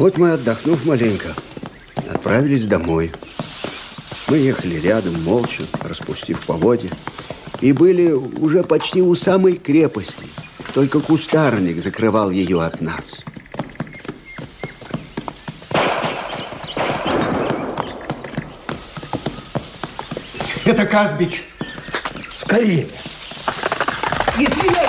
Вот мы, отдохнув маленько, отправились домой. Мы ехали рядом, молча, распустив поводья, и были уже почти у самой крепости. Только кустарник закрывал ее от нас. Это Казбич. Скорее. Не стреляйте!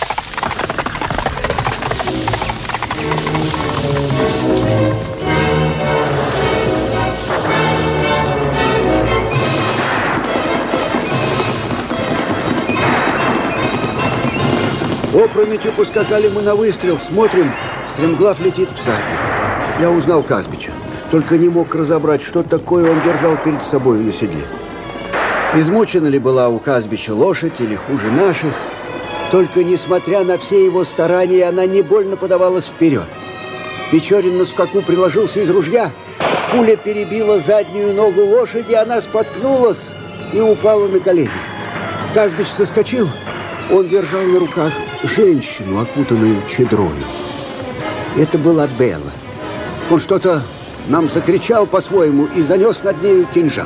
Опрометью поскакали мы на выстрел. Смотрим, стремглав летит всадник. Я узнал Казбича, только не мог разобрать, что такое он держал перед собой на седле. Измучена ли была у Казбича лошадь или хуже наших, только, несмотря на все его старания, она не больно подавалась вперед. Печорин на скаку приложился из ружья, пуля перебила заднюю ногу лошади, она споткнулась и упала на колени. Казбич соскочил, он держал на руках женщину, окутанную чедрою. Это была Белла. Он что-то нам закричал по-своему и занес над нею кинжал.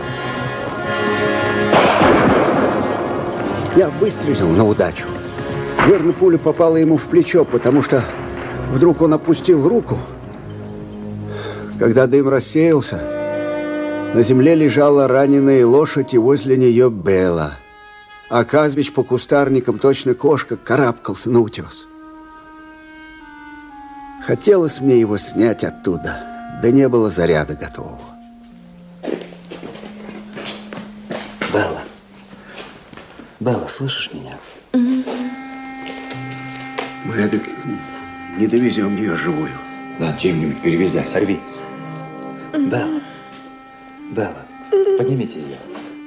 Я выстрелил на удачу. Верно, пуля попала ему в плечо, потому что вдруг он опустил руку. Когда дым рассеялся, на земле лежала раненая лошадь, и возле нее Белла. А Казбич по кустарникам, точно кошка, карабкался на утес. Хотелось мне его снять оттуда, да не было заряда готового. Белла. Белла, слышишь меня? Мы не довезем ее живую. Надо чем-нибудь перевязать. Сорви. Белла. Белла, поднимите ее.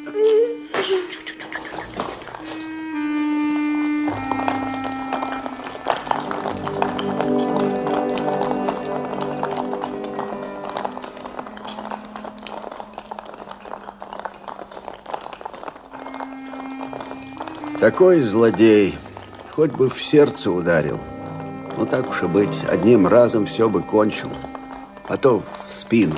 Такой злодей, хоть бы в сердце ударил. Ну так уж и быть, одним разом все бы кончил, а то в спину.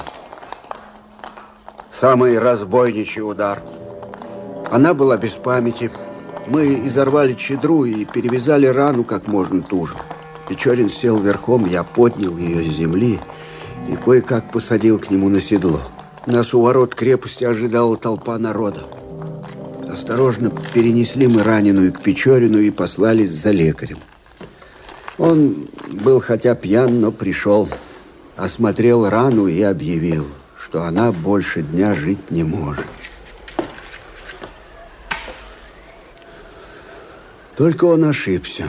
Самый разбойничий удар. Она была без памяти. Мы изорвали чедру и перевязали рану как можно туже. Печорин сел верхом, я поднял ее с земли и кое-как посадил к нему на седло. Нас у ворот крепости ожидала толпа народа. Осторожно перенесли мы раненую к Печорину и послались за лекарем. Он был хотя пьян, но пришел, осмотрел рану и объявил, что она больше дня жить не может. Только он ошибся.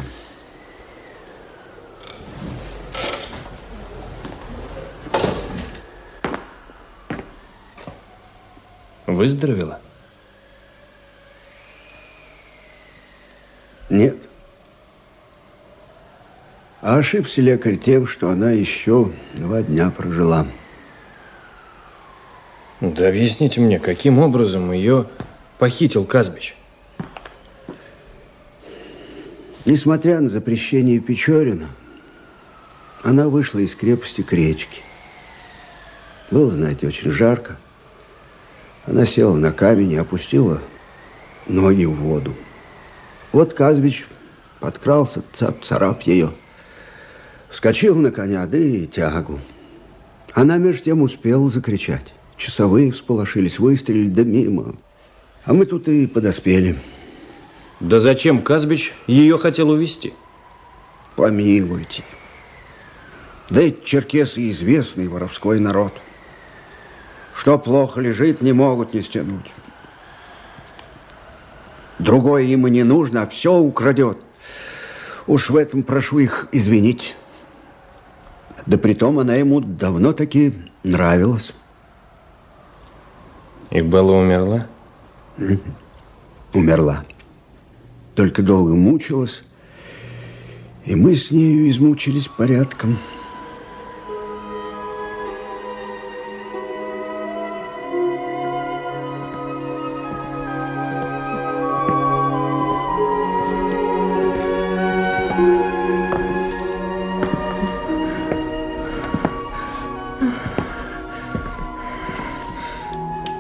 Выздоровела? Нет. А ошибся лекарь тем, что она еще 2 дня прожила. Да объясните мне, каким образом ее похитил Казбич? Несмотря на запрещение Печорина, она вышла из крепости к речке. Было, знаете, очень жарко. Она села на камень и опустила ноги в воду. Вот Казбич подкрался, цап-царап ее. Вскочил на коня, да и тягу. Она между тем успела закричать. Часовые всполошились, выстрелили, да мимо. А мы тут и подоспели. Да зачем Казбич ее хотел увезти? Помилуйте. Да эти черкесы известный воровской народ. Что плохо лежит, не могут не стянуть. Другое им и не нужно, а все украдет. Уж в этом прошу их извинить. Да притом она ему давно-таки нравилась. И Белла умерла? Умерла. Только долго мучилась, и мы с нею измучились порядком.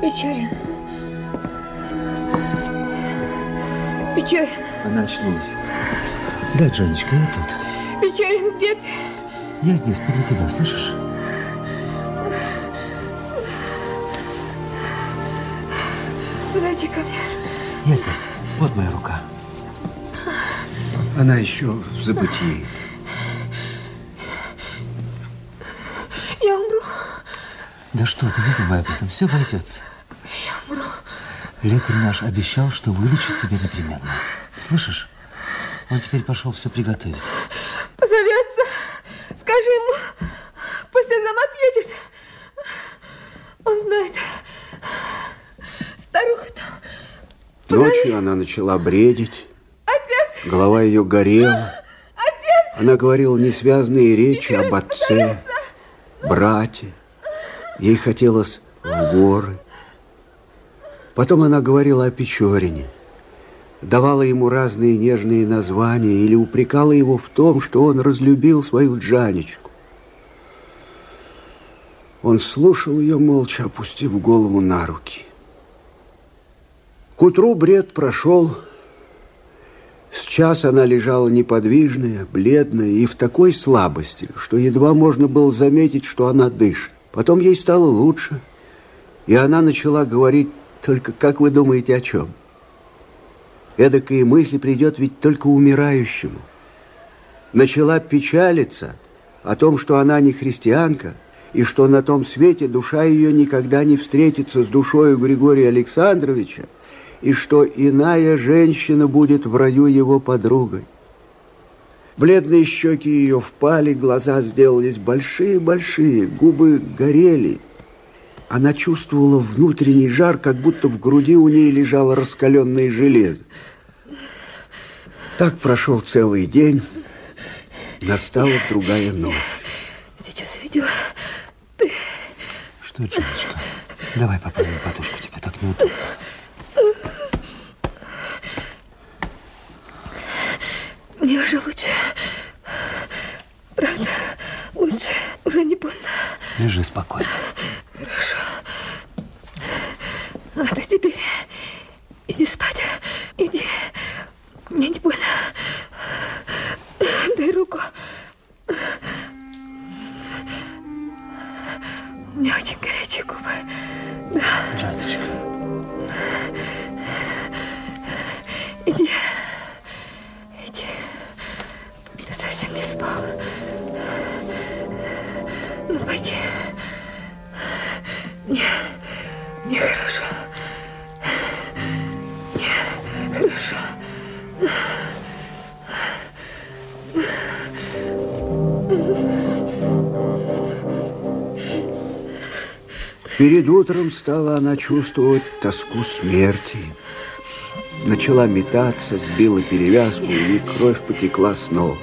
Печорин. Печорин. Она очнулась. Да, Джонечка, я тут. Печорин, где ты? Я здесь, подле тебя, слышишь? Подойди ко мне. Я здесь. Вот моя рука. Она еще в забытии. Я умру. Да что ты, не думай об этом, все обойдется. Я умру. Лекарь наш обещал, что вылечит тебя непременно. Слышишь? Он теперь пошел все приготовить. Позовется. Скажи ему, пусть он нам ответит. Он знает. Старуха там. Ночью она начала бредить. Отец! Голова ее горела. Отец! Она говорила несвязные речи об отце, брате. Ей хотелось в горы. Потом она говорила о Печорине. Давала ему разные нежные названия или упрекала его в том, что он разлюбил свою Джанечку. Он слушал ее, молча опустив голову на руки. К утру бред прошел. С час она лежала неподвижная, бледная и в такой слабости, что едва можно было заметить, что она дышит. Потом ей стало лучше, и она начала говорить только, как вы думаете, о чем? Эдакая мысль придет ведь только умирающему. Начала печалиться о том, что она не христианка, и что на том свете душа ее никогда не встретится с душою Григория Александровича, и что иная женщина будет в раю его подругой. Бледные щеки ее впали, глаза сделались большие-большие, губы горели. Она чувствовала внутренний жар, как будто в груди у ней лежало раскаленное железо. Так прошел целый день, настала другая ночь. Сейчас видела, ты... Что, Джонечка? Давай поправим подушку, тебе так неудобно. Мне уже лучше. Правда, лучше. Уже не больно. Лежи спокойно. Хорошо. А ты теперь иди спать. Иди. Мне не больно. Дай руку. У меня очень горячие губы. Да. Джанечка. Иди. Иди. Ты совсем не спал. Ну, пойди. Мне хорошо. Мне хорошо. Перед утром стала она чувствовать тоску смерти. Начала метаться, сбила перевязку, и кровь потекла снова.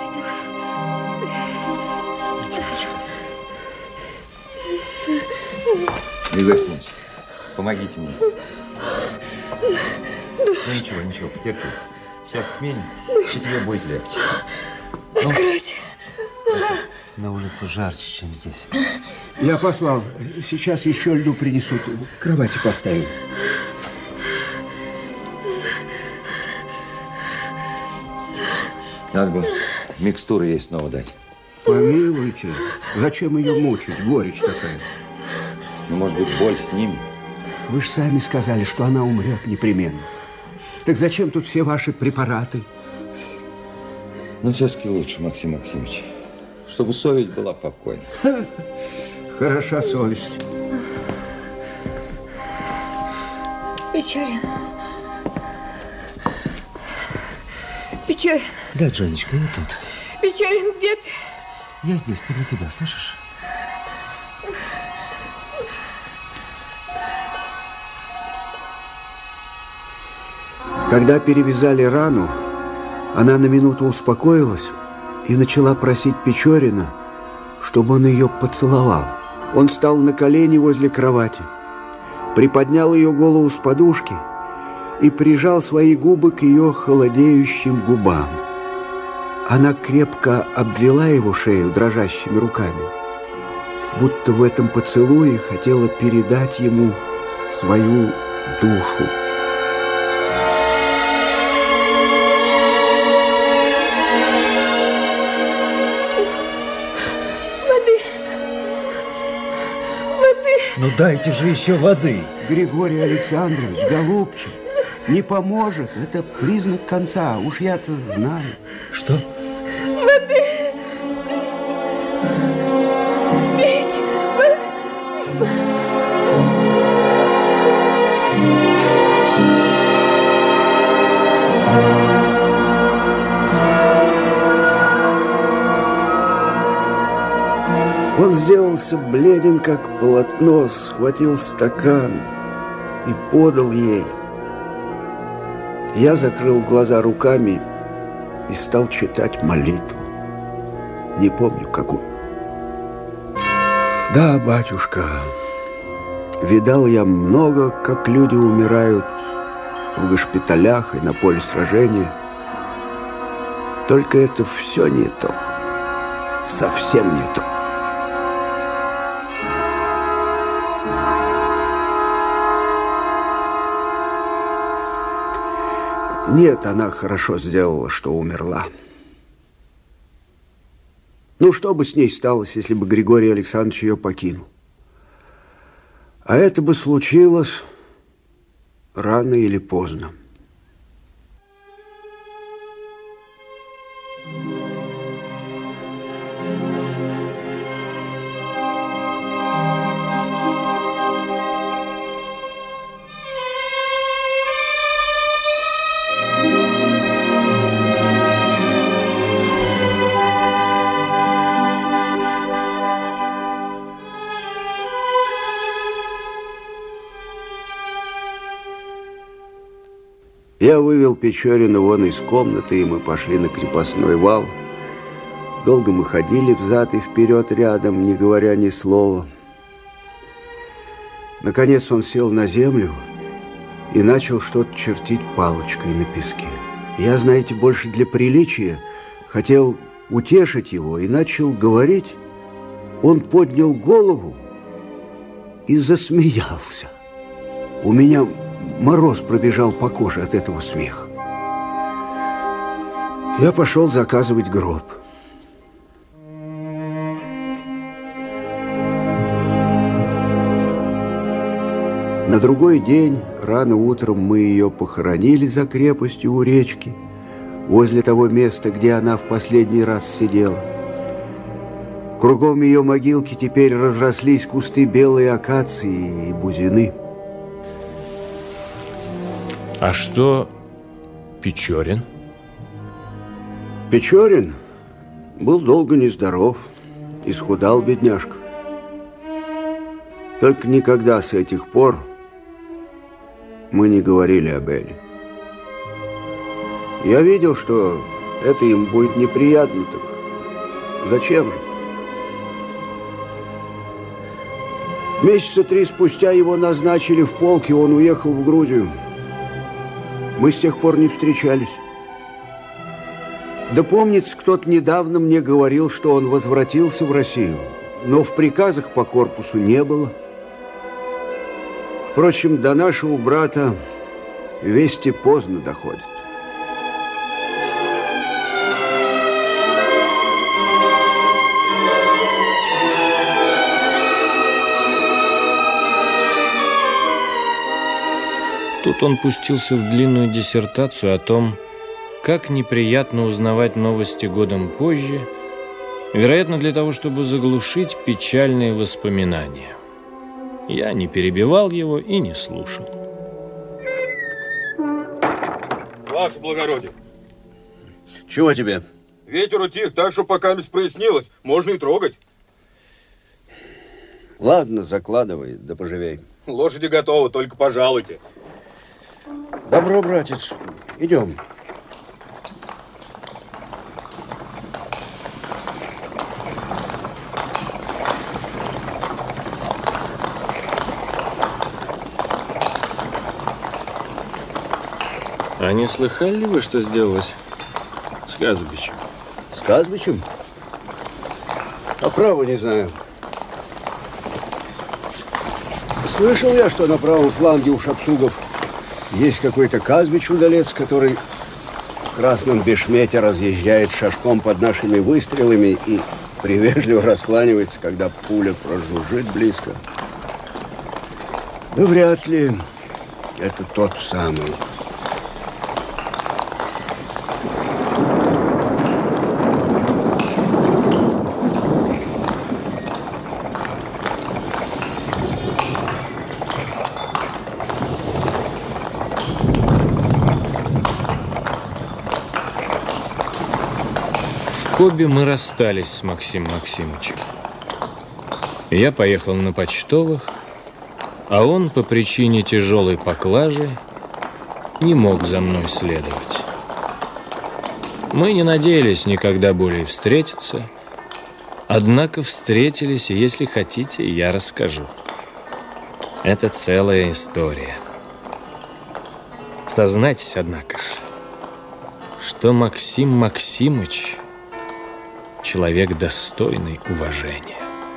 Григорий Александрович, помогите мне. Ну ничего, потерпи. Сейчас сменим, и тебе будет легче. Откройте. На улице жарче, чем здесь. Я послал. Сейчас еще льду принесут. К кровати поставим. Надо бы микстуру ей снова дать. Помилуйте. Зачем ее мучить? Горечь такая. Ну, может быть, боль снимет. Вы же сами сказали, что она умрет непременно. Так зачем тут все ваши препараты? Ну, все-таки лучше, Максим Максимович. Чтобы совесть была покойна. Хороша совесть. Печорин. Печорин. Да, Джонечка, я тут. Печорин, где ты? Я здесь, подле тебя, слышишь? Когда перевязали рану, она на минуту успокоилась и начала просить Печорина, чтобы он ее поцеловал. Он встал на колени возле кровати, приподнял ее голову с подушки и прижал свои губы к ее холодеющим губам. Она крепко обвела его шею дрожащими руками, будто в этом поцелуе хотела передать ему свою душу. Ну дайте же еще воды. Григорий Александрович, голубчик, не поможет. Это признак конца. Уж я-то знаю. Что? Воды! Пить! Он сделался бледен, как полотно, схватил стакан и подал ей. Я закрыл глаза руками и стал читать молитву. Не помню, какую. Да, батюшка, видал я много, как люди умирают в госпиталях и на поле сражения. Только это все не то, совсем не то. Нет, она хорошо сделала, что умерла. Ну, что бы с ней сталось, если бы Григорий Александрович ее покинул? А это бы случилось рано или поздно. Я вывел Печорина вон из комнаты, и мы пошли на крепостной вал. Долго мы ходили взад и вперед рядом, не говоря ни слова. Наконец он сел на землю и начал что-то чертить палочкой на песке. Я, знаете, больше для приличия хотел утешить его и начал говорить. Он поднял голову и засмеялся. У меня мороз пробежал по коже от этого смеха. Я пошел заказывать гроб. На другой день, рано утром, мы ее похоронили за крепостью у речки, возле того места, где она в последний раз сидела. Кругом ее могилки теперь разрослись кусты белой акации и бузины. А что Печорин? Печорин был долго нездоров, исхудал бедняжка. Только никогда с этих пор мы не говорили об Эле. Я видел, что это им будет неприятно, так зачем же? Месяца 3 спустя его назначили в полк, и он уехал в Грузию. Мы с тех пор не встречались. Да помнится, кто-то недавно мне говорил, что он возвратился в Россию, но в приказах по корпусу не было. Впрочем, до нашего брата вести поздно доходят. Тут он пустился в длинную диссертацию о том, как неприятно узнавать новости годом позже, вероятно, для того, чтобы заглушить печальные воспоминания. Я не перебивал его и не слушал. Ваше благородие. Чего тебе? Ветер утих, так что пока не прояснилось, можно и трогать. Ладно, закладывай, да поживей. Лошади готовы, только пожалуйте. Добро, братец, идем. А не слыхали ли вы, что сделалось с Казбичем? С Казбичем? А право не знаю. Слышал я, что на правом фланге у шапсугов есть какой-то Казбич-удалец, который в красном бешмете разъезжает шашком под нашими выстрелами и привежливо раскланивается, когда пуля прожужжит близко. Да вряд ли это тот самый. В Кобе мы расстались с Максимом Максимовичем. Я поехал на почтовых, а он по причине тяжелой поклажи не мог за мной следовать. Мы не надеялись никогда более встретиться, однако встретились, и если хотите, я расскажу. Это целая история. Сознайтесь, однако ж, что Максим Максимыч человек достойный уважения.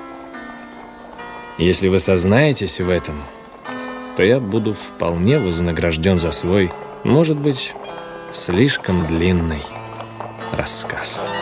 Если вы сознаетесь в этом, то я буду вполне вознагражден за свой, может быть, слишком длинный рассказ.